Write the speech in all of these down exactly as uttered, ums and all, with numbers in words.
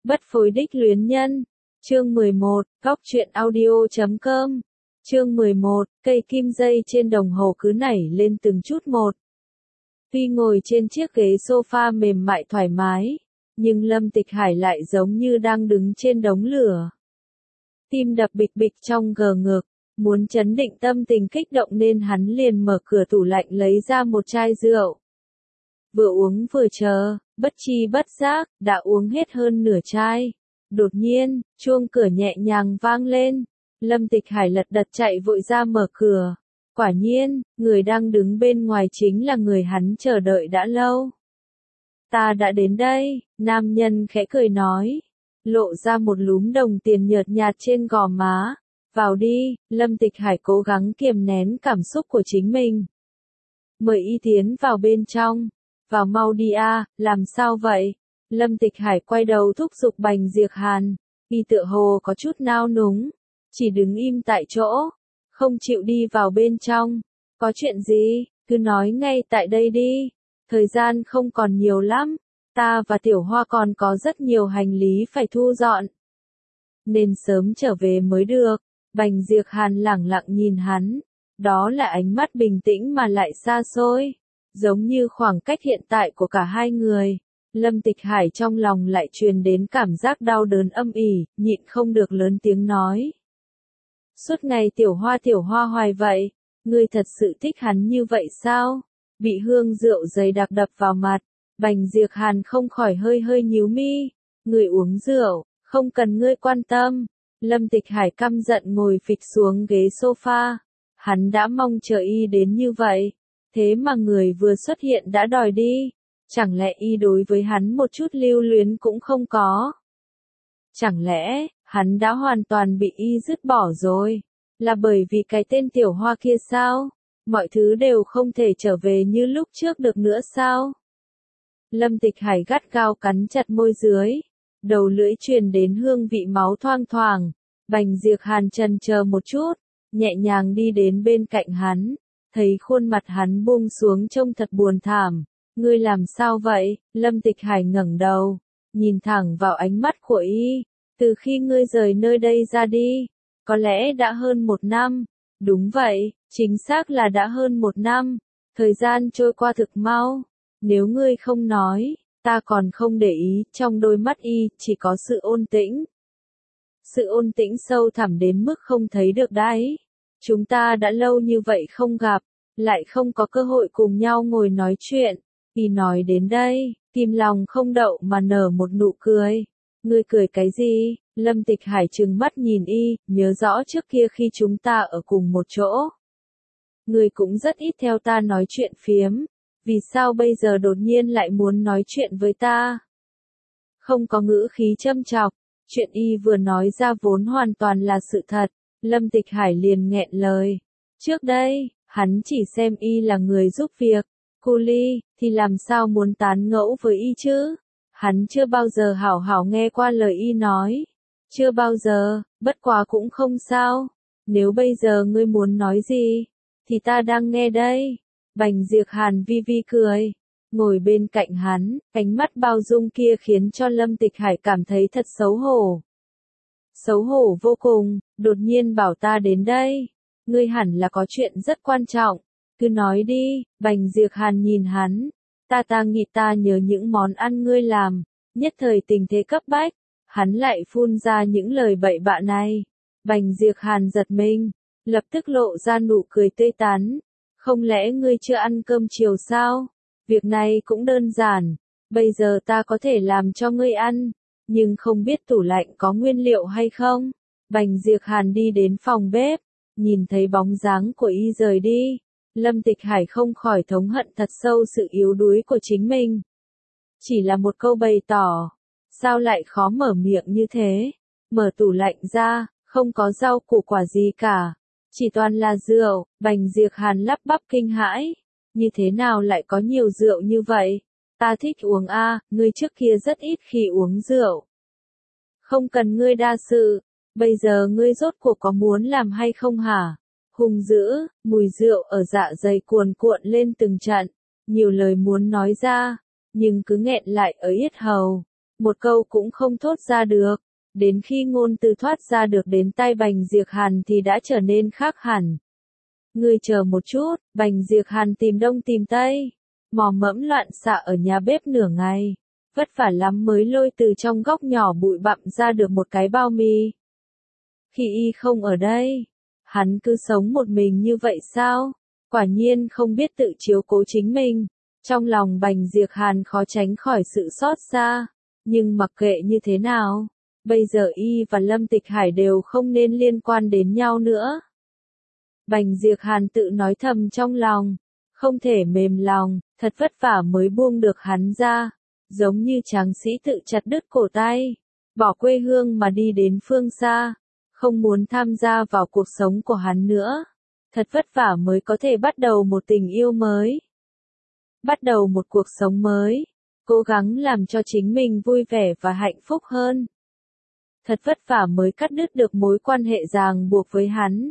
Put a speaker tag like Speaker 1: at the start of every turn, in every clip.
Speaker 1: Bất phối đích luyến nhân. Chương mười một, góc truyện audio chấm com. Chương mười một, cây kim dây trên đồng hồ cứ nảy lên từng chút một. Tuy ngồi trên chiếc ghế sofa mềm mại thoải mái, nhưng Lâm Tịch Hải lại giống như đang đứng trên đống lửa. Tim đập bịch bịch trong gờ ngực, muốn chấn định tâm tình kích động nên hắn liền mở cửa tủ lạnh lấy ra một chai rượu. Vừa uống vừa chờ, bất chi bất giác, đã uống hết hơn nửa chai. Đột nhiên, chuông cửa nhẹ nhàng vang lên. Lâm Tịch Hải lật đật chạy vội ra mở cửa. Quả nhiên, người đang đứng bên ngoài chính là người hắn chờ đợi đã lâu. Ta đã đến đây, nam nhân khẽ cười nói. Lộ ra một lúm đồng tiền nhợt nhạt trên gò má. Vào đi, Lâm Tịch Hải cố gắng kiềm nén cảm xúc của chính mình. Mời y tiến vào bên trong. Vào mau đi a, làm sao vậy? Lâm Tịch Hải quay đầu thúc giục Bành Diệc Hàn. Y tựa hồ có chút nao núng. Chỉ đứng im tại chỗ. Không chịu đi vào bên trong. Có chuyện gì? Cứ nói ngay tại đây đi. Thời gian không còn nhiều lắm. Ta và Tiểu Hoa còn có rất nhiều hành lý phải thu dọn. Nên sớm trở về mới được. Bành Diệc Hàn lẳng lặng nhìn hắn. Đó là ánh mắt bình tĩnh mà lại xa xôi. Giống như khoảng cách hiện tại của cả hai người. Lâm Tịch Hải trong lòng lại truyền đến cảm giác đau đớn âm ỉ, nhịn không được lớn tiếng nói. Suốt ngày Tiểu Hoa Tiểu Hoa hoài vậy, ngươi thật sự thích hắn như vậy sao? Bị hương rượu dày đặc đập vào mặt, Bành Diệc Hàn không khỏi hơi hơi nhíu mi. Ngươi uống rượu, không cần ngươi quan tâm. Lâm Tịch Hải căm giận ngồi phịch xuống ghế sofa. Hắn đã mong chờ y đến như vậy. Thế mà người vừa xuất hiện đã đòi đi. Chẳng lẽ y đối với hắn một chút lưu luyến cũng không có? Chẳng lẽ, hắn đã hoàn toàn bị y dứt bỏ rồi? Là bởi vì cái tên Tiểu Hoa kia sao? Mọi thứ đều không thể trở về như lúc trước được nữa sao? Lâm Tịch Hải gắt gao cắn chặt môi dưới. Đầu lưỡi truyền đến hương vị máu thoang thoảng. Bành Diệc Hàn chần chờ một chút. Nhẹ nhàng đi đến bên cạnh hắn. Thấy khuôn mặt hắn buông xuống trông thật buồn thảm. Ngươi làm sao vậy? Lâm Tịch Hải ngẩng đầu, nhìn thẳng vào ánh mắt của y. Từ khi ngươi rời nơi đây ra đi, có lẽ đã hơn một năm. Đúng vậy, chính xác là đã hơn một năm. Thời gian trôi qua thực mau. Nếu ngươi không nói, ta còn không để ý. Trong đôi mắt y chỉ có sự ôn tĩnh. Sự ôn tĩnh sâu thẳm đến mức không thấy được đáy. Chúng ta đã lâu như vậy không gặp, lại không có cơ hội cùng nhau ngồi nói chuyện. Y nói đến đây, kim lòng không đậu mà nở một nụ cười. Ngươi cười cái gì? Lâm Tịch Hải trừng mắt nhìn y, nhớ rõ trước kia khi chúng ta ở cùng một chỗ. Ngươi cũng rất ít theo ta nói chuyện phiếm. Vì sao bây giờ đột nhiên lại muốn nói chuyện với ta? Không có ngữ khí châm chọc. Chuyện y vừa nói ra vốn hoàn toàn là sự thật. Lâm Tịch Hải liền nghẹn lời. Trước đây, hắn chỉ xem y là người giúp việc. Cu ly, thì làm sao muốn tán ngẫu với y chứ? Hắn chưa bao giờ hảo hảo nghe qua lời y nói. Chưa bao giờ, bất quá cũng không sao. Nếu bây giờ ngươi muốn nói gì, thì ta đang nghe đây. Bành Diệc Hàn vi vi cười. Ngồi bên cạnh hắn, ánh mắt bao dung kia khiến cho Lâm Tịch Hải cảm thấy thật xấu hổ. Xấu hổ vô cùng, đột nhiên bảo ta đến đây. Ngươi hẳn là có chuyện rất quan trọng. Cứ nói đi, Bành Diệc Hàn nhìn hắn. Ta ta nghĩ ta nhớ những món ăn ngươi làm. Nhất thời tình thế cấp bách. Hắn lại phun ra những lời bậy bạ này. Bành Diệc Hàn giật mình. Lập tức lộ ra nụ cười tươi tắn. Không lẽ ngươi chưa ăn cơm chiều sao? Việc này cũng đơn giản. Bây giờ ta có thể làm cho ngươi ăn. Nhưng không biết tủ lạnh có nguyên liệu hay không? Bành Diệc Hàn đi đến phòng bếp. Nhìn thấy bóng dáng của y rời đi. Lâm Tịch Hải không khỏi thống hận thật sâu sự yếu đuối của chính mình. Chỉ là một câu bày tỏ. Sao lại khó mở miệng như thế? Mở tủ lạnh ra, không có rau củ quả gì cả. Chỉ toàn là rượu. Bành Diệc Hàn lắp bắp kinh hãi. Như thế nào lại có nhiều rượu như vậy? Ta thích uống a, ngươi trước kia rất ít khi uống rượu. Không cần ngươi đa sự. Bây giờ ngươi rốt cuộc có muốn làm hay không hả? Hung dữ, mùi rượu ở dạ dày cuồn cuộn lên từng trận. Nhiều lời muốn nói ra, nhưng cứ nghẹn lại ở yết hầu. một câu cũng không thốt ra được. Đến khi ngôn từ thoát ra được đến tai Bành Diệc Hàn thì đã trở nên khác hẳn. Ngươi chờ một chút, Bành Diệc Hàn tìm đông tìm tây, mò mẫm loạn xạ ở nhà bếp nửa ngày, vất vả lắm mới lôi từ trong góc nhỏ bụi bặm ra được một cái bao mì. Khi y không ở đây, hắn cứ sống một mình như vậy sao? Quả nhiên không biết tự chiếu cố chính mình. Trong lòng Bành Diệc Hàn khó tránh khỏi sự xót xa, nhưng mặc kệ như thế nào, bây giờ y và Lâm Tịch Hải đều không nên liên quan đến nhau nữa. Bành Diệc Hàn tự nói thầm trong lòng, không thể mềm lòng, thật vất vả mới buông được hắn ra, giống như tráng sĩ tự chặt đứt cổ tay, bỏ quê hương mà đi đến phương xa, không muốn tham gia vào cuộc sống của hắn nữa. Thật vất vả mới có thể bắt đầu một tình yêu mới. Bắt đầu một cuộc sống mới, cố gắng làm cho chính mình vui vẻ và hạnh phúc hơn. Thật vất vả mới cắt đứt được mối quan hệ ràng buộc với hắn.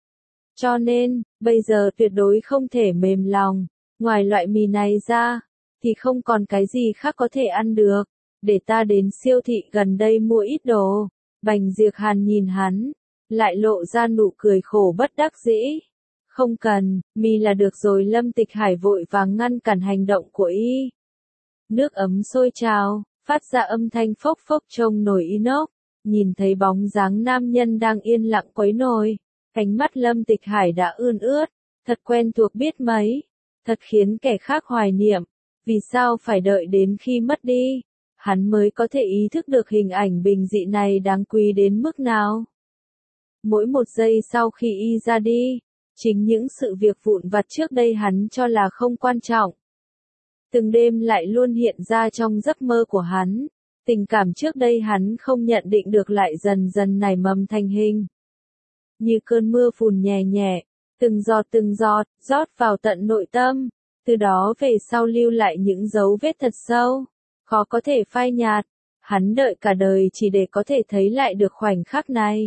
Speaker 1: Cho nên, bây giờ tuyệt đối không thể mềm lòng, ngoài loại mì này ra, thì không còn cái gì khác có thể ăn được. Để ta đến siêu thị gần đây mua ít đồ. Bành Diệc Hàn nhìn hắn, lại lộ ra nụ cười khổ bất đắc dĩ. Không cần, mì là được rồi. Lâm Tịch Hải vội vàng ngăn cản hành động của y. Nước ấm sôi trào, phát ra âm thanh phốc phốc trong nồi inox. Nhìn thấy bóng dáng nam nhân đang yên lặng quấy nồi, cánh mắt Lâm Tịch Hải đã ươn ướt, thật quen thuộc biết mấy, thật khiến kẻ khác hoài niệm. Vì sao phải đợi đến khi mất đi, hắn mới có thể ý thức được hình ảnh bình dị này đáng quý đến mức nào. Mỗi một giây sau khi y ra đi, chính những sự việc vụn vặt trước đây hắn cho là không quan trọng, từng đêm lại luôn hiện ra trong giấc mơ của hắn. Tình cảm trước đây hắn không nhận định được lại dần dần nảy mầm thành hình. Như cơn mưa phùn nhẹ nhẹ, từng giọt từng giọt, rót vào tận nội tâm, từ đó về sau lưu lại những dấu vết thật sâu, khó có thể phai nhạt. Hắn đợi cả đời chỉ để có thể thấy lại được khoảnh khắc này.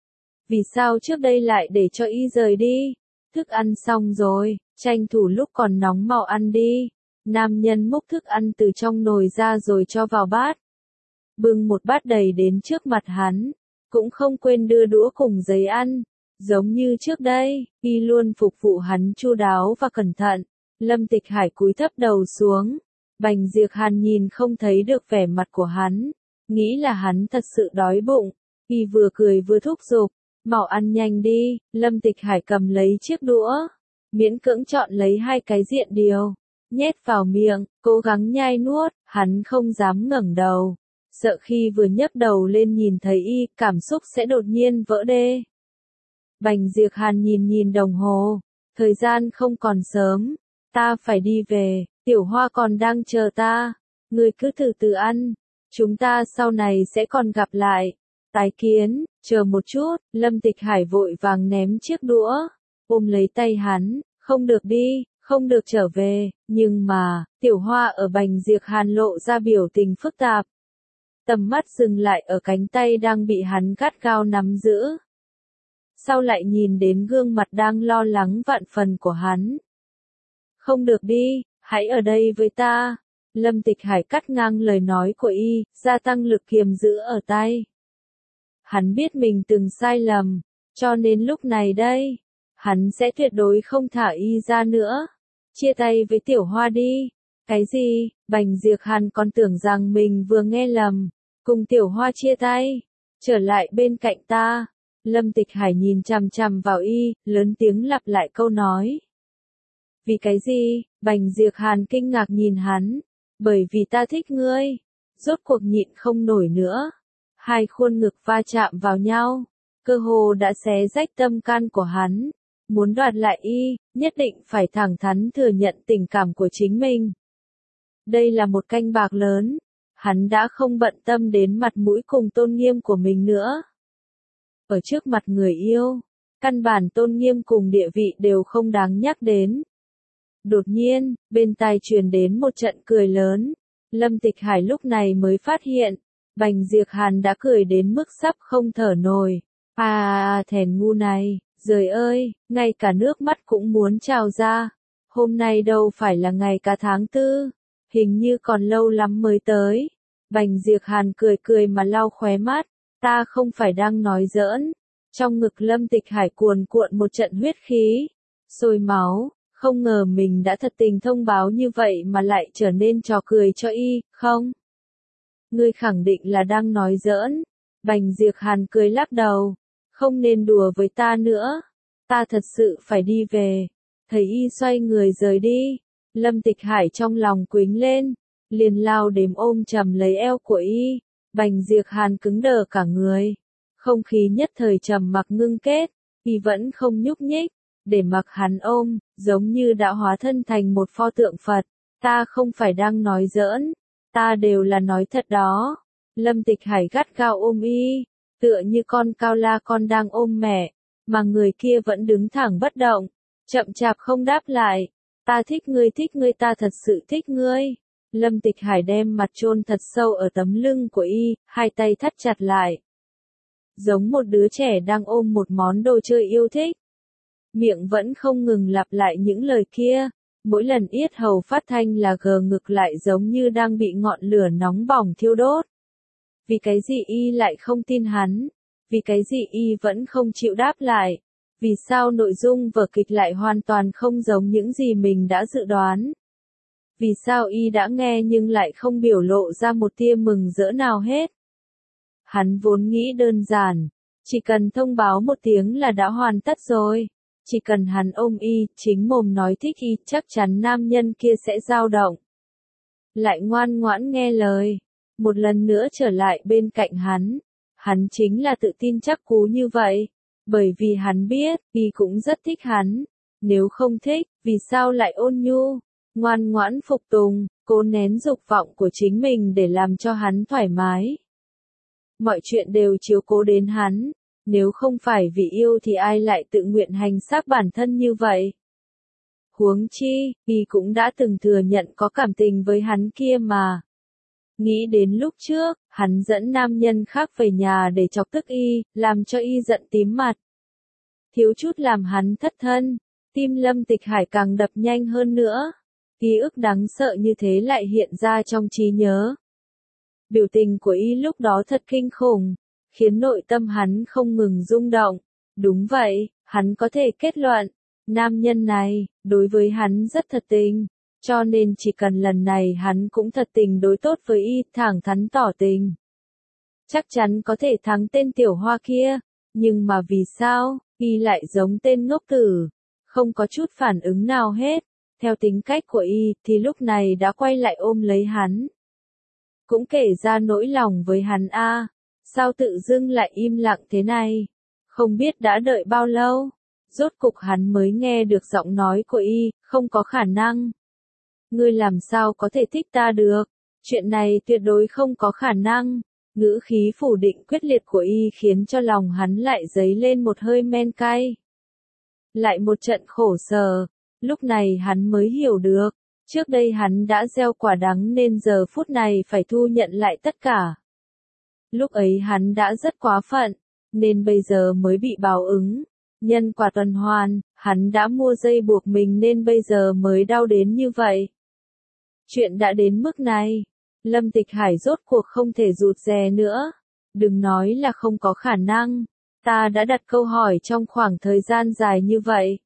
Speaker 1: Vì sao trước đây lại để cho y rời đi? Thức ăn xong rồi, tranh thủ lúc còn nóng mau ăn đi. Nam nhân múc thức ăn từ trong nồi ra rồi cho vào bát. Bưng một bát đầy đến trước mặt hắn, cũng không quên đưa đũa cùng giấy ăn. Giống như trước đây, y luôn phục vụ hắn chu đáo và cẩn thận. Lâm Tịch Hải cúi thấp đầu xuống. Bành Diệc Hàn nhìn không thấy được vẻ mặt của hắn, nghĩ là hắn thật sự đói bụng. Y vừa cười vừa thúc giục, mau ăn nhanh đi. Lâm Tịch Hải cầm lấy chiếc đũa, miễn cưỡng chọn lấy hai cái diện điều, nhét vào miệng, cố gắng nhai nuốt. Hắn không dám ngẩng đầu, sợ khi vừa nhấc đầu lên nhìn thấy y, cảm xúc sẽ đột nhiên vỡ đê. Bành Diệc Hàn nhìn nhìn đồng hồ, thời gian không còn sớm, ta phải đi về, Tiểu Hoa còn đang chờ ta, ngươi cứ từ từ ăn, chúng ta sau này sẽ còn gặp lại. Tái kiến, chờ một chút. Lâm Tịch Hải vội vàng ném chiếc đũa, ôm lấy tay hắn, không được đi, không được trở về. Nhưng mà, Tiểu Hoa ở Bành Diệc Hàn lộ ra biểu tình phức tạp. Tầm mắt dừng lại ở cánh tay đang bị hắn gắt gao nắm giữ. Sau lại nhìn đến gương mặt đang lo lắng vạn phần của hắn. Không được đi, hãy ở đây với ta. Lâm Tịch Hải cắt ngang lời nói của y, gia tăng lực kiềm giữ ở tay. Hắn biết mình từng sai lầm, cho nên lúc này đây, hắn sẽ tuyệt đối không thả y ra nữa. Chia tay với Tiểu Hoa đi. Cái gì? Bành Diệc Hàn còn tưởng rằng mình vừa nghe lầm. Cùng Tiểu Hoa chia tay, trở lại bên cạnh ta. Lâm Tịch Hải nhìn chằm chằm vào y, lớn tiếng lặp lại câu nói. Vì cái gì? Bành Diệc Hàn kinh ngạc nhìn hắn. Bởi vì ta thích ngươi. Rốt cuộc nhịn không nổi nữa. Hai khuôn ngực va chạm vào nhau, cơ hồ đã xé rách tâm can của hắn. Muốn đoạt lại y, nhất định phải thẳng thắn thừa nhận tình cảm của chính mình. Đây là một canh bạc lớn. Hắn đã không bận tâm đến mặt mũi cùng tôn nghiêm của mình nữa. Ở trước mặt người yêu, căn bản tôn nghiêm cùng địa vị đều không đáng nhắc đến. Đột nhiên, bên tai truyền đến một trận cười lớn. Lâm Tịch Hải lúc này mới phát hiện, Bành Diệc Hàn đã cười đến mức sắp không thở nổi. À, à, à thèn ngu này, giời ơi, ngay cả nước mắt cũng muốn trào ra. Hôm nay đâu phải là ngày cả tháng tư, hình như còn lâu lắm mới tới. Bành Diệc Hàn cười cười mà lau khóe mắt, ta không phải đang nói giỡn. Trong ngực Lâm Tịch Hải cuồn cuộn một trận huyết khí, sôi máu, không ngờ mình đã thật tình thông báo như vậy mà lại trở nên trò cười cho y, không? Ngươi khẳng định là đang nói giỡn. Bành Diệc Hàn cười lắc đầu, không nên đùa với ta nữa, ta thật sự phải đi về. Thấy y xoay người rời đi, Lâm Tịch Hải trong lòng quýnh lên, liền lao đến ôm chầm lấy eo của y. Bành Diệc Hàn cứng đờ cả người, không khí nhất thời trầm mặc ngưng kết, y vẫn không nhúc nhích, để mặc hắn ôm, giống như đã hóa thân thành một pho tượng Phật. Ta không phải đang nói giỡn, ta đều là nói thật đó. Lâm Tịch Hải gắt gao ôm y, tựa như con cao la con đang ôm mẹ, mà người kia vẫn đứng thẳng bất động, chậm chạp không đáp lại. Ta thích ngươi, thích ngươi, ta thật sự thích ngươi. Lâm Tịch Hải đem mặt chôn thật sâu ở tấm lưng của y, hai tay thắt chặt lại, giống một đứa trẻ đang ôm một món đồ chơi yêu thích. Miệng vẫn không ngừng lặp lại những lời kia, mỗi lần yết hầu phát thanh là gờ ngực lại giống như đang bị ngọn lửa nóng bỏng thiêu đốt. Vì cái gì y lại không tin hắn? Vì cái gì y vẫn không chịu đáp lại? Vì sao nội dung vở kịch lại hoàn toàn không giống những gì mình đã dự đoán? Vì sao y đã nghe nhưng lại không biểu lộ ra một tia mừng rỡ nào hết? Hắn vốn nghĩ đơn giản, chỉ cần thông báo một tiếng là đã hoàn tất rồi. Chỉ cần hắn ôm y, chính mồm nói thích y, chắc chắn nam nhân kia sẽ dao động. Lại ngoan ngoãn nghe lời, một lần nữa trở lại bên cạnh hắn. Hắn chính là tự tin chắc cú như vậy, bởi vì hắn biết, y cũng rất thích hắn. Nếu không thích, vì sao lại ôn nhu, ngoan ngoãn phục tùng, cố nén dục vọng của chính mình để làm cho hắn thoải mái. Mọi chuyện đều chiếu cố đến hắn. Nếu không phải vì yêu thì ai lại tự nguyện hành xác bản thân như vậy? Huống chi, y cũng đã từng thừa nhận có cảm tình với hắn kia mà. Nghĩ đến lúc trước, hắn dẫn nam nhân khác về nhà để chọc tức y, làm cho y giận tím mặt. Thiếu chút làm hắn thất thân, tim Lâm Tịch Hải càng đập nhanh hơn nữa. Ký ức đáng sợ như thế lại hiện ra trong trí nhớ. Biểu tình của y lúc đó thật kinh khủng, khiến nội tâm hắn không ngừng rung động. Đúng vậy, hắn có thể kết luận, nam nhân này, đối với hắn rất thật tình, cho nên chỉ cần lần này hắn cũng thật tình đối tốt với y, thẳng thắn tỏ tình. Chắc chắn có thể thắng tên tiểu hoa kia, nhưng mà vì sao, y lại giống tên ngốc tử, không có chút phản ứng nào hết. Theo tính cách của y, thì lúc này đã quay lại ôm lấy hắn. Cũng kể ra nỗi lòng với hắn a. Sao tự dưng lại im lặng thế này? Không biết đã đợi bao lâu, rốt cục hắn mới nghe được giọng nói của y, không có khả năng. Ngươi làm sao có thể thích ta được? Chuyện này tuyệt đối không có khả năng. Ngữ khí phủ định quyết liệt của y khiến cho lòng hắn lại dấy lên một hơi men cay. Lại một trận khổ sở, lúc này hắn mới hiểu được, trước đây hắn đã gieo quả đắng nên giờ phút này phải thu nhận lại tất cả. Lúc ấy hắn đã rất quá phận, nên bây giờ mới bị báo ứng. Nhân quả tuần hoàn, hắn đã mua dây buộc mình nên bây giờ mới đau đến như vậy. Chuyện đã đến mức này, Lâm Tịch Hải rốt cuộc không thể rụt rè nữa. Đừng nói là không có khả năng, ta đã đặt câu hỏi trong khoảng thời gian dài như vậy.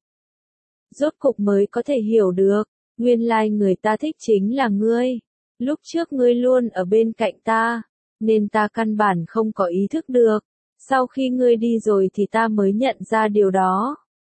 Speaker 1: Rốt cục mới có thể hiểu được, nguyên lai người ta thích chính là ngươi. Lúc trước ngươi luôn ở bên cạnh ta, nên ta căn bản không có ý thức được. Sau khi ngươi đi rồi thì ta mới nhận ra điều đó.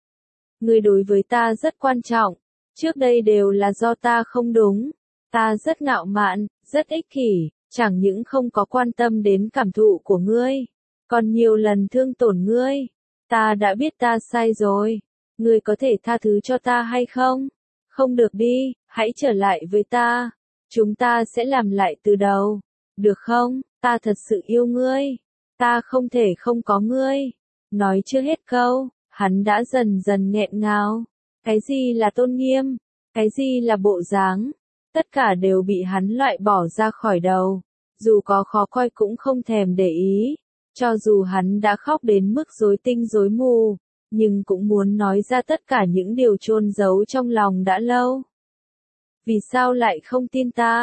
Speaker 1: Ngươi đối với ta rất quan trọng, trước đây đều là do ta không đúng. Ta rất ngạo mạn, rất ích kỷ, chẳng những không có quan tâm đến cảm thụ của ngươi, còn nhiều lần thương tổn ngươi. Ta đã biết ta sai rồi, ngươi có thể tha thứ cho ta hay không? Không được đi, hãy trở lại với ta. Chúng ta sẽ làm lại từ đầu, được không? Ta thật sự yêu ngươi, ta không thể không có ngươi. Nói chưa hết câu, hắn đã dần dần nghẹn ngào. Cái gì là tôn nghiêm? Cái gì là bộ dáng? Tất cả đều bị hắn loại bỏ ra khỏi đầu. Dù có khó coi cũng không thèm để ý. Cho dù hắn đã khóc đến mức rối tinh rối mù, nhưng cũng muốn nói ra tất cả những điều chôn giấu trong lòng đã lâu. Vì sao lại không tin ta?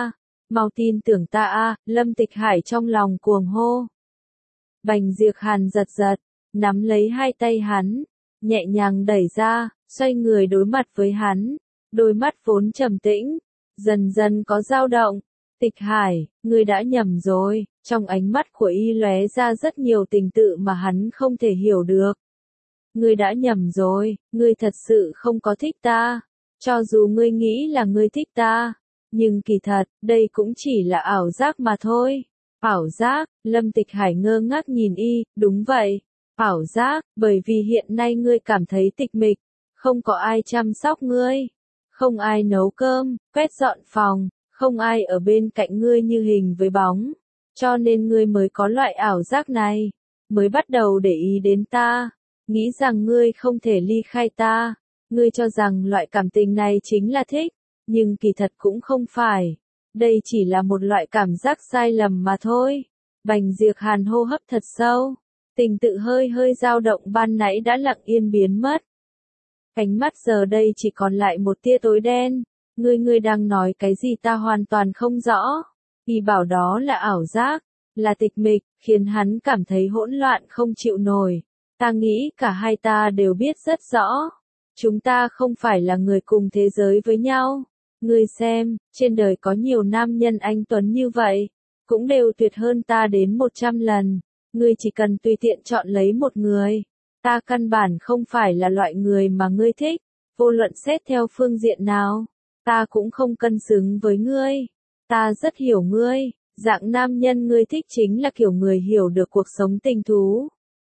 Speaker 1: mau tin tưởng ta a, Lâm Tịch Hải trong lòng cuồng hô. Bành Diệc Hàn giật giật, nắm lấy hai tay hắn, nhẹ nhàng đẩy ra, xoay người đối mặt với hắn, đôi mắt vốn trầm tĩnh, dần dần có dao động. Tịch Hải, ngươi đã nhầm rồi, trong ánh mắt của y lóe ra rất nhiều tình tự mà hắn không thể hiểu được. Ngươi đã nhầm rồi, ngươi thật sự không có thích ta, cho dù ngươi nghĩ là ngươi thích ta, nhưng kỳ thật, đây cũng chỉ là ảo giác mà thôi. Ảo giác, Lâm Tịch Hải ngơ ngác nhìn y, đúng vậy, ảo giác, bởi vì hiện nay ngươi cảm thấy tịch mịch, không có ai chăm sóc ngươi, không ai nấu cơm, quét dọn phòng, không ai ở bên cạnh ngươi như hình với bóng, cho nên ngươi mới có loại ảo giác này, mới bắt đầu để ý đến ta, nghĩ rằng ngươi không thể ly khai ta, ngươi cho rằng loại cảm tình này chính là thích, nhưng kỳ thật cũng không phải, đây chỉ là một loại cảm giác sai lầm mà thôi. Bành Diệc Hàn hô hấp thật sâu, tình tự hơi hơi dao động ban nãy đã lặng yên biến mất. Ánh mắt giờ đây chỉ còn lại một tia tối đen, ngươi ngươi đang nói cái gì ta hoàn toàn không rõ. Y bảo đó là ảo giác, là tịch mịch, khiến hắn cảm thấy hỗn loạn không chịu nổi. Ta nghĩ cả hai ta đều biết rất rõ. Chúng ta không phải là người cùng thế giới với nhau. Ngươi xem, trên đời có nhiều nam nhân anh tuấn như vậy, cũng đều tuyệt hơn ta đến một trăm lần. Ngươi chỉ cần tùy tiện chọn lấy một người. Ta căn bản không phải là loại người mà ngươi thích, vô luận xét theo phương diện nào. Ta cũng không cân xứng với ngươi. Ta rất hiểu ngươi, dạng nam nhân ngươi thích chính là kiểu người hiểu được cuộc sống tình thú.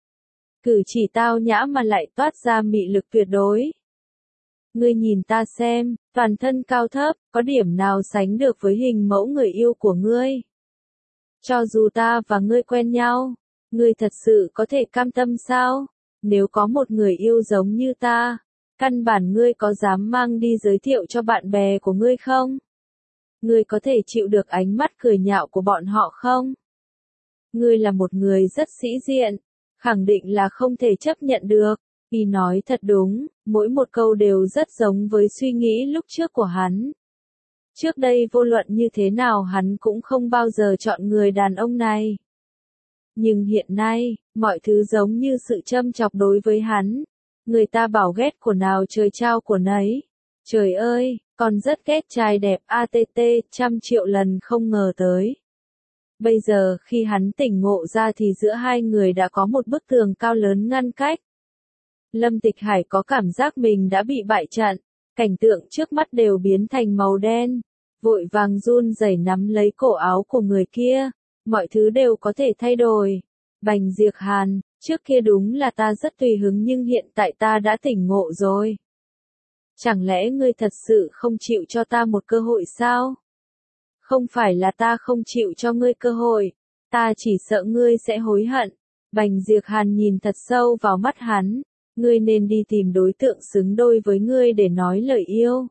Speaker 1: Cử chỉ tao nhã mà lại toát ra mị lực tuyệt đối. Ngươi nhìn ta xem, toàn thân cao thấp, có điểm nào sánh được với hình mẫu người yêu của ngươi? Cho dù ta và ngươi quen nhau, ngươi thật sự có thể cam tâm sao? Nếu có một người yêu giống như ta, căn bản ngươi có dám mang đi giới thiệu cho bạn bè của ngươi không? Ngươi có thể chịu được ánh mắt cười nhạo của bọn họ không? Ngươi là một người rất sĩ diện, khẳng định là không thể chấp nhận được. Y nói thật đúng, mỗi một câu đều rất giống với suy nghĩ lúc trước của hắn. Trước đây vô luận như thế nào hắn cũng không bao giờ chọn người đàn ông này. Nhưng hiện nay, mọi thứ giống như sự châm chọc đối với hắn. Người ta bảo ghét của nào trời trao của nấy. Trời ơi, còn rất ghét trai đẹp a tê tê, trăm triệu lần không ngờ tới. Bây giờ khi hắn tỉnh ngộ ra thì giữa hai người đã có một bức tường cao lớn ngăn cách. Lâm Tịch Hải có cảm giác mình đã bị bại trận, cảnh tượng trước mắt đều biến thành màu đen, vội vàng run rẩy nắm lấy cổ áo của người kia, mọi thứ đều có thể thay đổi. Bành Diệc Hàn, trước kia đúng là ta rất tùy hứng nhưng hiện tại ta đã tỉnh ngộ rồi. Chẳng lẽ ngươi thật sự không chịu cho ta một cơ hội sao? Không phải là ta không chịu cho ngươi cơ hội, ta chỉ sợ ngươi sẽ hối hận. Bành Diệc Hàn nhìn thật sâu vào mắt hắn. Ngươi nên đi tìm đối tượng xứng đôi với ngươi để nói lời yêu.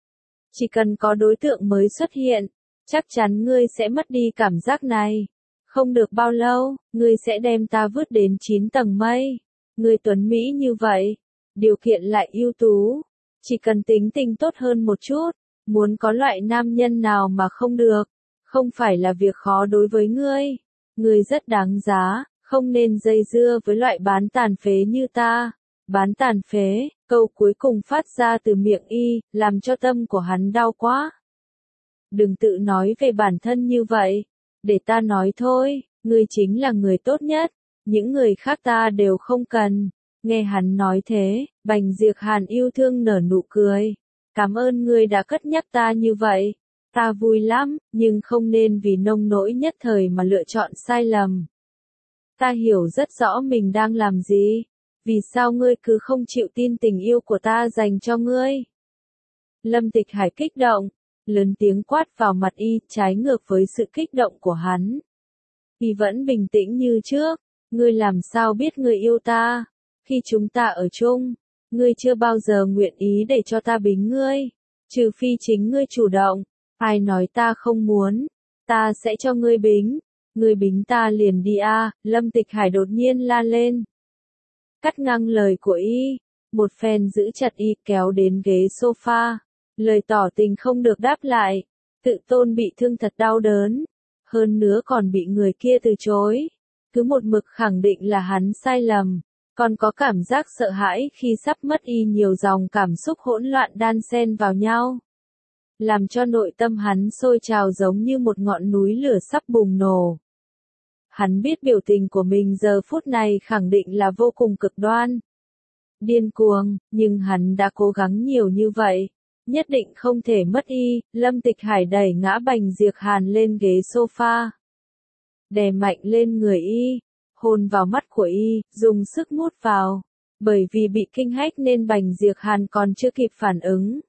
Speaker 1: Chỉ cần có đối tượng mới xuất hiện, chắc chắn ngươi sẽ mất đi cảm giác này. Không được bao lâu, ngươi sẽ đem ta vứt đến chín tầng mây. Ngươi tuấn Mỹ như vậy, điều kiện lại ưu tú. Chỉ cần tính tình tốt hơn một chút, muốn có loại nam nhân nào mà không được, không phải là việc khó đối với ngươi. Ngươi rất đáng giá, không nên dây dưa với loại bán tàn phế như ta. Bán tàn phế, câu cuối cùng phát ra từ miệng y, làm cho tâm của hắn đau quá. Đừng tự nói về bản thân như vậy, để ta nói thôi, ngươi chính là người tốt nhất, những người khác ta đều không cần. Nghe hắn nói thế, Bành Diệc Hàn yêu thương nở nụ cười. Cảm ơn ngươi đã cất nhắc ta như vậy, ta vui lắm, nhưng không nên vì nông nỗi nhất thời mà lựa chọn sai lầm. Ta hiểu rất rõ mình đang làm gì. Vì sao ngươi cứ không chịu tin tình yêu của ta dành cho ngươi? Lâm Tịch Hải kích động, lớn tiếng quát vào mặt y, trái ngược với sự kích động của hắn. Y vẫn bình tĩnh như trước, ngươi làm sao biết ngươi yêu ta? Khi chúng ta ở chung, ngươi chưa bao giờ nguyện ý để cho ta bính ngươi, trừ phi chính ngươi chủ động. Ai nói ta không muốn, ta sẽ cho ngươi bính, ngươi bính ta liền đi a. Lâm Tịch Hải đột nhiên la lên. Cắt ngang lời của y, một phen giữ chặt y kéo đến ghế sofa, lời tỏ tình không được đáp lại, Tự tôn bị thương thật đau đớn. Hơn nữa còn bị người kia từ chối. Cứ một mực khẳng định là hắn sai lầm. Còn có cảm giác sợ hãi khi sắp mất y, nhiều dòng cảm xúc hỗn loạn đan xen vào nhau. Làm cho nội tâm hắn sôi trào giống như một ngọn núi lửa sắp bùng nổ. Hắn biết biểu tình của mình giờ phút này khẳng định là vô cùng cực đoan. Điên cuồng, nhưng hắn đã cố gắng nhiều như vậy. Nhất định không thể mất y. Lâm Tịch Hải đẩy ngã Bành Diệc Hàn lên ghế sofa. Đè mạnh lên người y. Hôn vào mắt của y, dùng sức mút vào. Bởi vì bị kinh hách nên Bành Diệc Hàn còn chưa kịp phản ứng.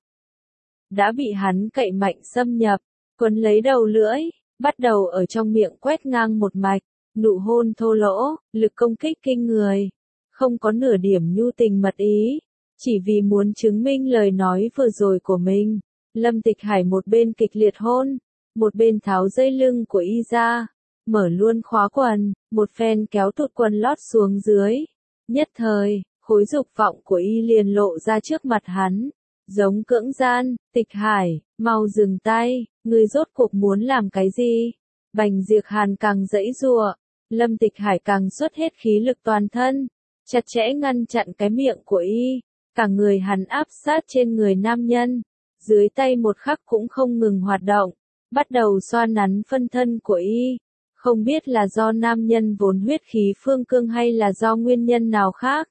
Speaker 1: Đã bị hắn cậy mạnh xâm nhập, quấn lấy đầu lưỡi, bắt đầu ở trong miệng quét ngang một mạch, nụ hôn thô lỗ, lực công kích kinh người. Không có nửa điểm nhu tình mật ý, chỉ vì muốn chứng minh lời nói vừa rồi của mình. Lâm Tịch Hải một bên kịch liệt hôn, một bên tháo dây lưng của y ra, mở luôn khóa quần, một phen kéo tụt quần lót xuống dưới. Nhất thời, khối dục vọng của y liền lộ ra trước mặt hắn, giống cưỡng gian. Tịch Hải, mau dừng tay, ngươi rốt cuộc muốn làm cái gì? Bành Diệc Hàn càng giãy giụa, Lâm Tịch Hải càng xuất hết khí lực toàn thân, chặt chẽ ngăn chặn cái miệng của y, cả người hắn áp sát trên người nam nhân, dưới tay một khắc cũng không ngừng hoạt động, bắt đầu xoa nắn phân thân của y. Không biết là do nam nhân vốn huyết khí phương cương hay là do nguyên nhân nào khác.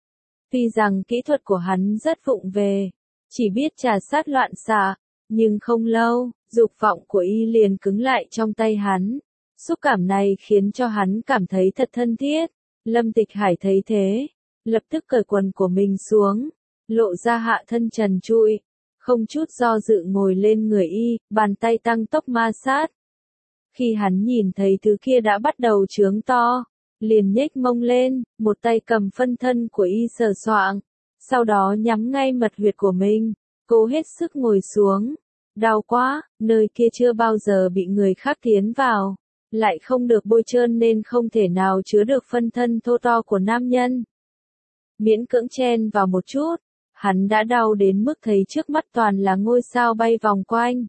Speaker 1: Tuy rằng kỹ thuật của hắn rất vụng về, chỉ biết trà sát loạn xạ, nhưng không lâu, dục vọng của y liền cứng lại trong tay hắn. Xúc cảm này khiến cho hắn cảm thấy thật thân thiết. Lâm Tịch Hải thấy thế, lập tức cởi quần của mình xuống, lộ ra hạ thân trần trụi, không chút do dự ngồi lên người y, bàn tay tăng tốc ma sát. Khi hắn nhìn thấy thứ kia đã bắt đầu trướng to, liền nhếch mông lên, một tay cầm phân thân của y sờ soạng, sau đó nhắm ngay mật huyệt của mình, cố hết sức ngồi xuống. Đau quá, nơi kia chưa bao giờ bị người khác tiến vào, lại không được bôi trơn nên không thể nào chứa được phân thân thô to của nam nhân. Miễn cưỡng chen vào một chút, hắn đã đau đến mức thấy trước mắt toàn là ngôi sao bay vòng quanh.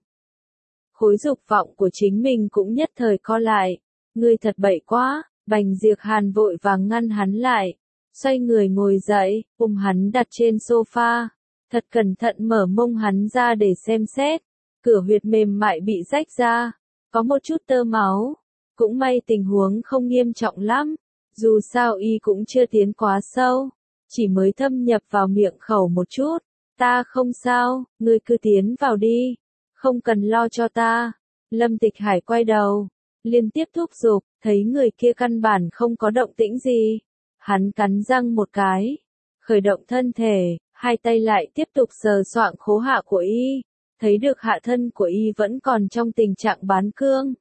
Speaker 1: Khối dục vọng của chính mình cũng nhất thời co lại. Ngươi thật bậy quá. Bành Diệc Hàn vội vàng ngăn hắn lại, xoay người ngồi dậy, ôm hắn đặt trên sofa, thật cẩn thận mở mông hắn ra để xem xét. Cửa huyệt mềm mại bị rách ra, có một chút tơ máu, cũng may tình huống không nghiêm trọng lắm, dù sao y cũng chưa tiến quá sâu, chỉ mới thâm nhập vào miệng khẩu một chút. Ta không sao, ngươi cứ tiến vào đi, không cần lo cho ta. Lâm Tịch Hải quay đầu, liên tiếp thúc giục, thấy người kia căn bản không có động tĩnh gì. Hắn cắn răng một cái, khởi động thân thể, hai tay lại tiếp tục sờ soạng khố hạ của y, thấy được hạ thân của y vẫn còn trong tình trạng bán cương.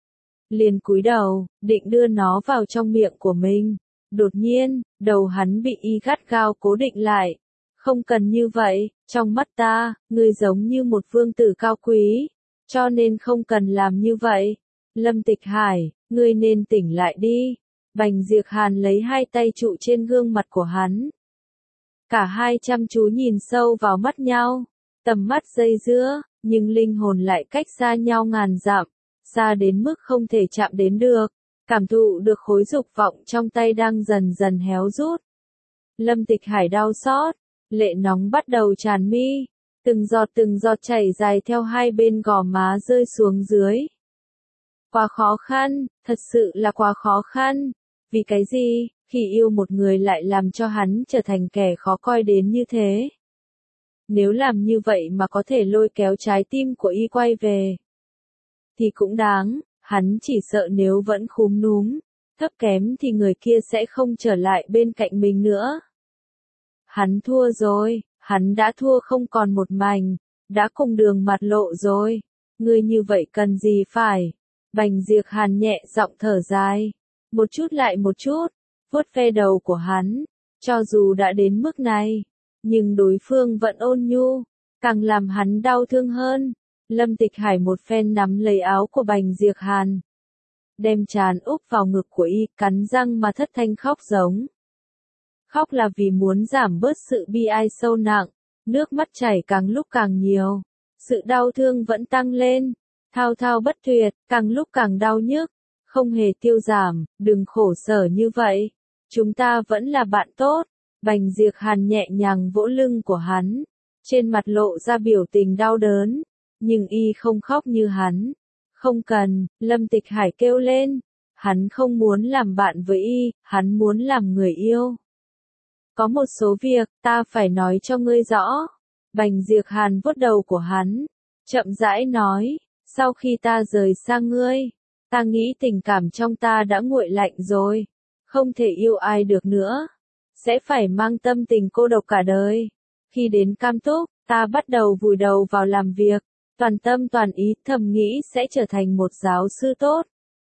Speaker 1: Liền cúi đầu, định đưa nó vào trong miệng của mình. Đột nhiên, đầu hắn bị y gắt gao cố định lại. Không cần như vậy, trong mắt ta, ngươi giống như một vương tử cao quý, cho nên không cần làm như vậy. Lâm Tịch Hải, ngươi nên tỉnh lại đi. Bành Diệc Hàn lấy hai tay trụ trên gương mặt của hắn. Cả hai chăm chú nhìn sâu vào mắt nhau, tầm mắt dây dưa, nhưng linh hồn lại cách xa nhau ngàn dặm, xa đến mức không thể chạm đến được, cảm thụ được khối dục vọng trong tay đang dần dần héo rút. Lâm Tịch Hải đau xót, lệ nóng bắt đầu tràn mi, từng giọt từng giọt chảy dài theo hai bên gò má rơi xuống dưới. Quá khó khăn, thật sự là quá khó khăn. Vì cái gì, khi yêu một người lại làm cho hắn trở thành kẻ khó coi đến như thế? Nếu làm như vậy mà có thể lôi kéo trái tim của y quay về, thì cũng đáng. Hắn chỉ sợ nếu vẫn khúm núm, thấp kém thì người kia sẽ không trở lại bên cạnh mình nữa. Hắn thua rồi, hắn đã thua không còn một mảnh, đã cùng đường mặt lộ rồi. Ngươi như vậy cần gì phải? Bành Diệc Hàn nhẹ giọng thở dài, một chút lại một chút, vuốt ve đầu của hắn. Cho dù đã đến mức này, nhưng đối phương vẫn ôn nhu, càng làm hắn đau thương hơn. Lâm Tịch Hải một phen nắm lấy áo của Bành Diệc Hàn, đem trán úp vào ngực của y, cắn răng mà thất thanh khóc giống. Khóc là vì muốn giảm bớt sự bi ai sâu nặng, nước mắt chảy càng lúc càng nhiều, sự đau thương vẫn tăng lên. thao thao bất tuyệt, càng lúc càng đau nhức, không hề tiêu giảm, đừng khổ sở như vậy. Chúng ta vẫn là bạn tốt. Bành Diệc Hàn nhẹ nhàng vỗ lưng của hắn, trên mặt lộ ra biểu tình đau đớn, nhưng y không khóc như hắn. Không cần, Lâm Tịch Hải kêu lên, hắn không muốn làm bạn với y, hắn muốn làm người yêu. Có một số việc, ta phải nói cho ngươi rõ. Bành Diệc Hàn vuốt đầu của hắn, chậm rãi nói, sau khi ta rời xa ngươi, ta nghĩ tình cảm trong ta đã nguội lạnh rồi, không thể yêu ai được nữa, sẽ phải mang tâm tình cô độc cả đời. Khi đến Cam Túc, ta bắt đầu vùi đầu vào làm việc, toàn tâm toàn ý thầm nghĩ sẽ trở thành một giáo sư tốt.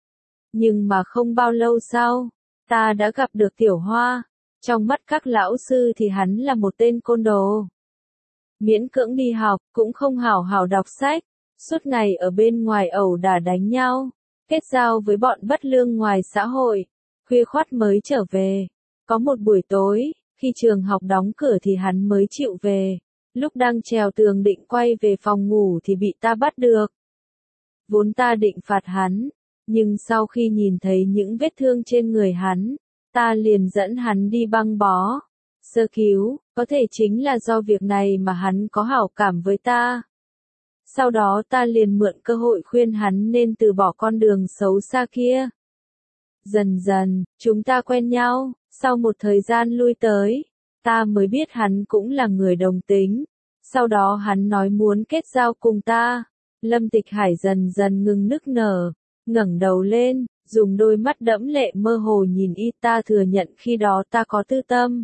Speaker 1: Nhưng mà không bao lâu sau, ta đã gặp được Tiểu Hoa, trong mắt các lão sư thì hắn là một tên côn đồ. Miễn cưỡng đi học, cũng không hảo hảo đọc sách, suốt ngày ở bên ngoài ẩu đả đánh nhau, kết giao với bọn bất lương ngoài xã hội, khuya khoắt mới trở về. Có một buổi tối, khi trường học đóng cửa thì hắn mới chịu về, lúc đang trèo tường định quay về phòng ngủ thì bị ta bắt được. Vốn ta định phạt hắn, nhưng sau khi nhìn thấy những vết thương trên người hắn, ta liền dẫn hắn đi băng bó, sơ cứu, có thể chính là do việc này mà hắn có hảo cảm với ta. Sau đó ta liền mượn cơ hội khuyên hắn nên từ bỏ con đường xấu xa kia. Dần dần, chúng ta quen nhau, sau một thời gian lui tới, ta mới biết hắn cũng là người đồng tính. Sau đó hắn nói muốn kết giao cùng ta. Lâm Tịch Hải dần dần ngừng nức nở, ngẩng đầu lên, dùng đôi mắt đẫm lệ mơ hồ nhìn y. Ta thừa nhận khi đó ta có tư tâm.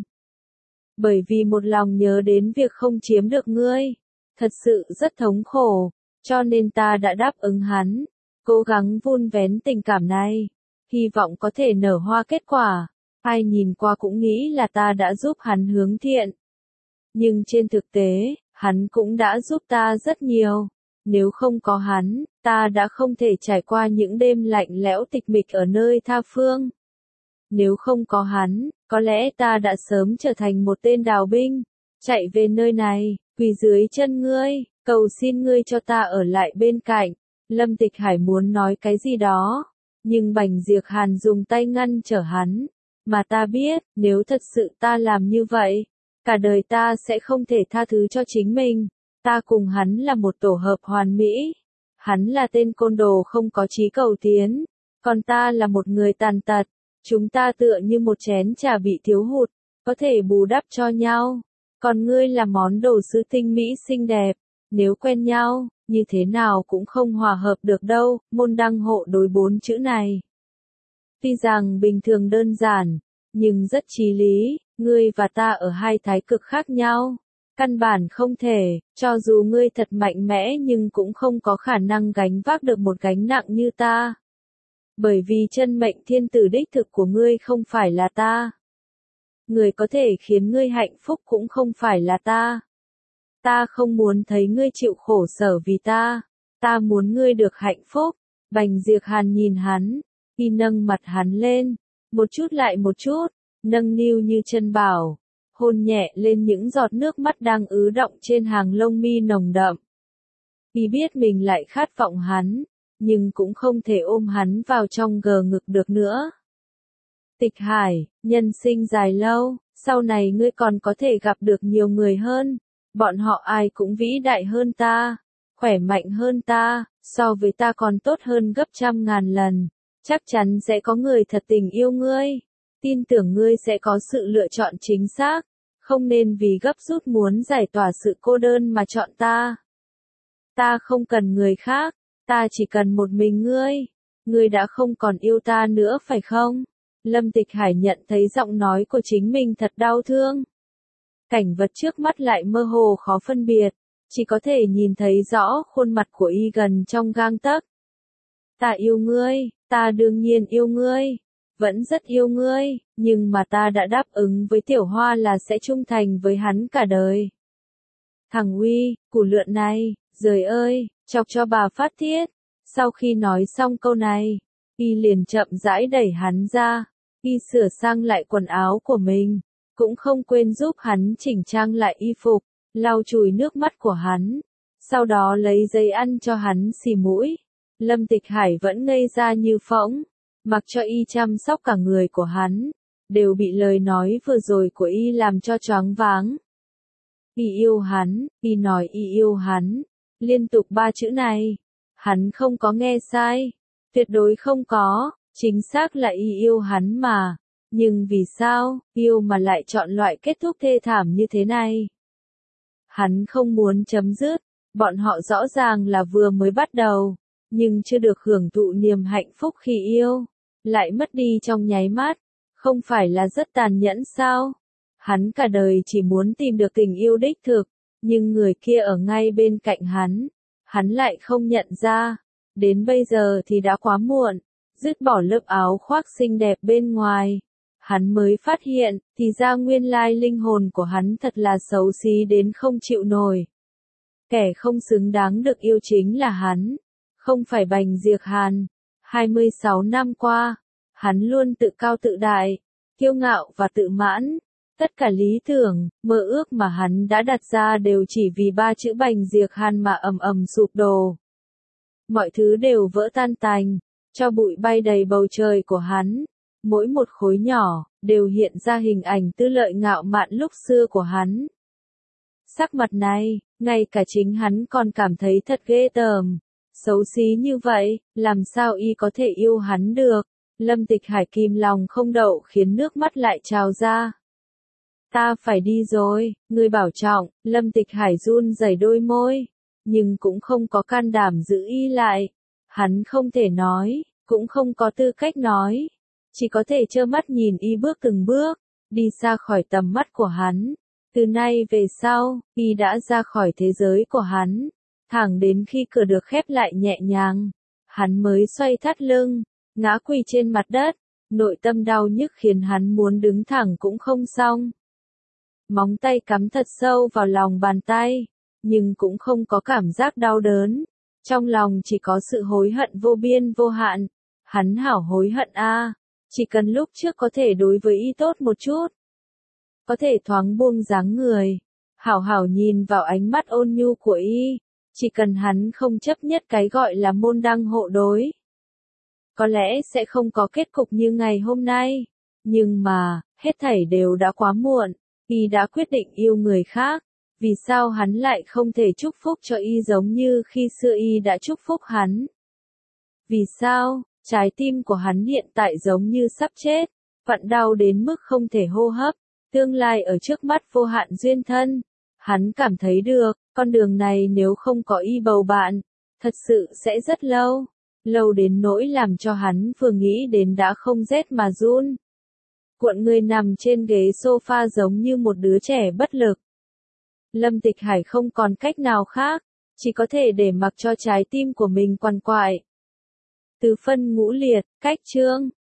Speaker 1: Bởi vì một lòng nhớ đến việc không chiếm được ngươi, thật sự rất thống khổ, cho nên ta đã đáp ứng hắn, cố gắng vun vén tình cảm này, hy vọng có thể nở hoa kết quả. Ai nhìn qua cũng nghĩ là ta đã giúp hắn hướng thiện. Nhưng trên thực tế, hắn cũng đã giúp ta rất nhiều. Nếu không có hắn, ta đã không thể trải qua những đêm lạnh lẽo tịch mịch ở nơi tha phương. Nếu không có hắn, có lẽ ta đã sớm trở thành một tên đào binh, chạy về nơi này, quỳ dưới chân ngươi, cầu xin ngươi cho ta ở lại bên cạnh. Lâm Tịch Hải muốn nói cái gì đó, nhưng Bành Diệc Hàn dùng tay ngăn trở hắn. Mà ta biết, nếu thật sự ta làm như vậy, cả đời ta sẽ không thể tha thứ cho chính mình. Ta cùng hắn là một tổ hợp hoàn mỹ. Hắn là tên côn đồ không có chí cầu tiến, còn ta là một người tàn tật. Chúng ta tựa như một chén trà bị thiếu hụt, có thể bù đắp cho nhau. Còn ngươi là món đồ sứ tinh mỹ xinh đẹp, nếu quen nhau, như thế nào cũng không hòa hợp được đâu. Môn đăng hộ đối bốn chữ này, tuy rằng bình thường đơn giản, nhưng rất chí lý. Ngươi và ta ở hai thái cực khác nhau, căn bản không thể, cho dù ngươi thật mạnh mẽ nhưng cũng không có khả năng gánh vác được một gánh nặng như ta. Bởi vì chân mệnh thiên tử đích thực của ngươi không phải là ta. Người có thể khiến ngươi hạnh phúc cũng không phải là ta. Ta không muốn thấy ngươi chịu khổ sở vì ta. Ta muốn ngươi được hạnh phúc. Bành Diệc Hàn nhìn hắn, y nâng mặt hắn lên, một chút lại một chút, nâng niu như chân bảo, hôn nhẹ lên những giọt nước mắt đang ứ đọng trên hàng lông mi nồng đậm. Y biết mình lại khát vọng hắn, nhưng cũng không thể ôm hắn vào trong gờ ngực được nữa. Tịch Hải, nhân sinh dài lâu, sau này ngươi còn có thể gặp được nhiều người hơn, bọn họ ai cũng vĩ đại hơn ta, khỏe mạnh hơn ta, so với ta còn tốt hơn gấp trăm ngàn lần, chắc chắn sẽ có người thật tình yêu ngươi, tin tưởng ngươi sẽ có sự lựa chọn chính xác, không nên vì gấp rút muốn giải tỏa sự cô đơn mà chọn ta. Ta không cần người khác. Ta chỉ cần một mình ngươi. Ngươi đã không còn yêu ta nữa phải không? Lâm Tịch Hải nhận thấy giọng nói của chính mình thật đau thương. Cảnh vật trước mắt lại mơ hồ khó phân biệt, chỉ có thể nhìn thấy rõ khuôn mặt của y gần trong gang tấc. Ta yêu ngươi, ta đương nhiên yêu ngươi, vẫn rất yêu ngươi, nhưng mà ta đã đáp ứng với Tiểu Hoa là sẽ trung thành với hắn cả đời. Thằng Uy, củ lượn này, giời ơi, chọc cho bà phát tiết. Sau khi nói xong câu này, y liền chậm rãi đẩy hắn ra, y sửa sang lại quần áo của mình, cũng không quên giúp hắn chỉnh trang lại y phục, lau chùi nước mắt của hắn, sau đó lấy giấy ăn cho hắn xì mũi. Lâm Tịch Hải vẫn ngây ra như phỗng, mặc cho y chăm sóc cả người của hắn, đều bị lời nói vừa rồi của y làm cho choáng váng. Y yêu hắn, y nói y yêu hắn, liên tục ba chữ này, hắn không có nghe sai, tuyệt đối không có, chính xác là y yêu hắn mà, nhưng vì sao, yêu mà lại chọn loại kết thúc thê thảm như thế này? Hắn không muốn chấm dứt, bọn họ rõ ràng là vừa mới bắt đầu, nhưng chưa được hưởng thụ niềm hạnh phúc khi yêu, lại mất đi trong nháy mắt, không phải là rất tàn nhẫn sao? Hắn cả đời chỉ muốn tìm được tình yêu đích thực, nhưng người kia ở ngay bên cạnh hắn, hắn lại không nhận ra, đến bây giờ thì đã quá muộn, dứt bỏ lớp áo khoác xinh đẹp bên ngoài. Hắn mới phát hiện, thì ra nguyên lai linh hồn của hắn thật là xấu xí đến không chịu nổi. Kẻ không xứng đáng được yêu chính là hắn, không phải Bành Diệc Hàn. hai mươi sáu năm qua, hắn luôn tự cao tự đại, kiêu ngạo và tự mãn. Tất cả lý tưởng, mơ ước mà hắn đã đặt ra đều chỉ vì ba chữ Bành Diệc Hàn mà ầm ầm sụp đổ. Mọi thứ đều vỡ tan tành, cho bụi bay đầy bầu trời của hắn. Mỗi một khối nhỏ, đều hiện ra hình ảnh tư lợi ngạo mạn lúc xưa của hắn. Sắc mặt này, ngay cả chính hắn còn cảm thấy thật ghê tởm, xấu xí như vậy, làm sao y có thể yêu hắn được? Lâm Tịch Hải kìm lòng không đậu khiến nước mắt lại trào ra. Ta phải đi rồi, ngươi bảo trọng, Lâm Tịch Hải run rẩy đôi môi, nhưng cũng không có can đảm giữ y lại. Hắn không thể nói, cũng không có tư cách nói. Chỉ có thể trơ mắt nhìn y bước từng bước, đi xa khỏi tầm mắt của hắn. Từ nay về sau, y đã ra khỏi thế giới của hắn, thẳng đến khi cửa được khép lại nhẹ nhàng, hắn mới xoay thắt lưng, ngã quỳ trên mặt đất, nội tâm đau nhức khiến hắn muốn đứng thẳng cũng không xong. Móng tay cắm thật sâu vào lòng bàn tay, nhưng cũng không có cảm giác đau đớn, trong lòng chỉ có sự hối hận vô biên vô hạn. Hắn hảo hối hận a. Chỉ cần lúc trước có thể đối với y tốt một chút, có thể thoáng buông dáng người, hảo hảo nhìn vào ánh mắt ôn nhu của y, chỉ cần hắn không chấp nhất cái gọi là môn đăng hộ đối. Có lẽ sẽ không có kết cục như ngày hôm nay, nhưng mà, hết thảy đều đã quá muộn, y đã quyết định yêu người khác, vì sao hắn lại không thể chúc phúc cho y giống như khi xưa y đã chúc phúc hắn? Vì sao? Trái tim của hắn hiện tại giống như sắp chết, vặn đau đến mức không thể hô hấp, tương lai ở trước mắt vô hạn duyên thân. Hắn cảm thấy được, con đường này nếu không có y bầu bạn, thật sự sẽ rất lâu, lâu đến nỗi làm cho hắn vừa nghĩ đến đã không rét mà run. Cuộn người nằm trên ghế sofa giống như một đứa trẻ bất lực. Lâm Tịch Hải không còn cách nào khác, chỉ có thể để mặc cho trái tim của mình quằn quại. Từ phân ngũ liệt, cách chương.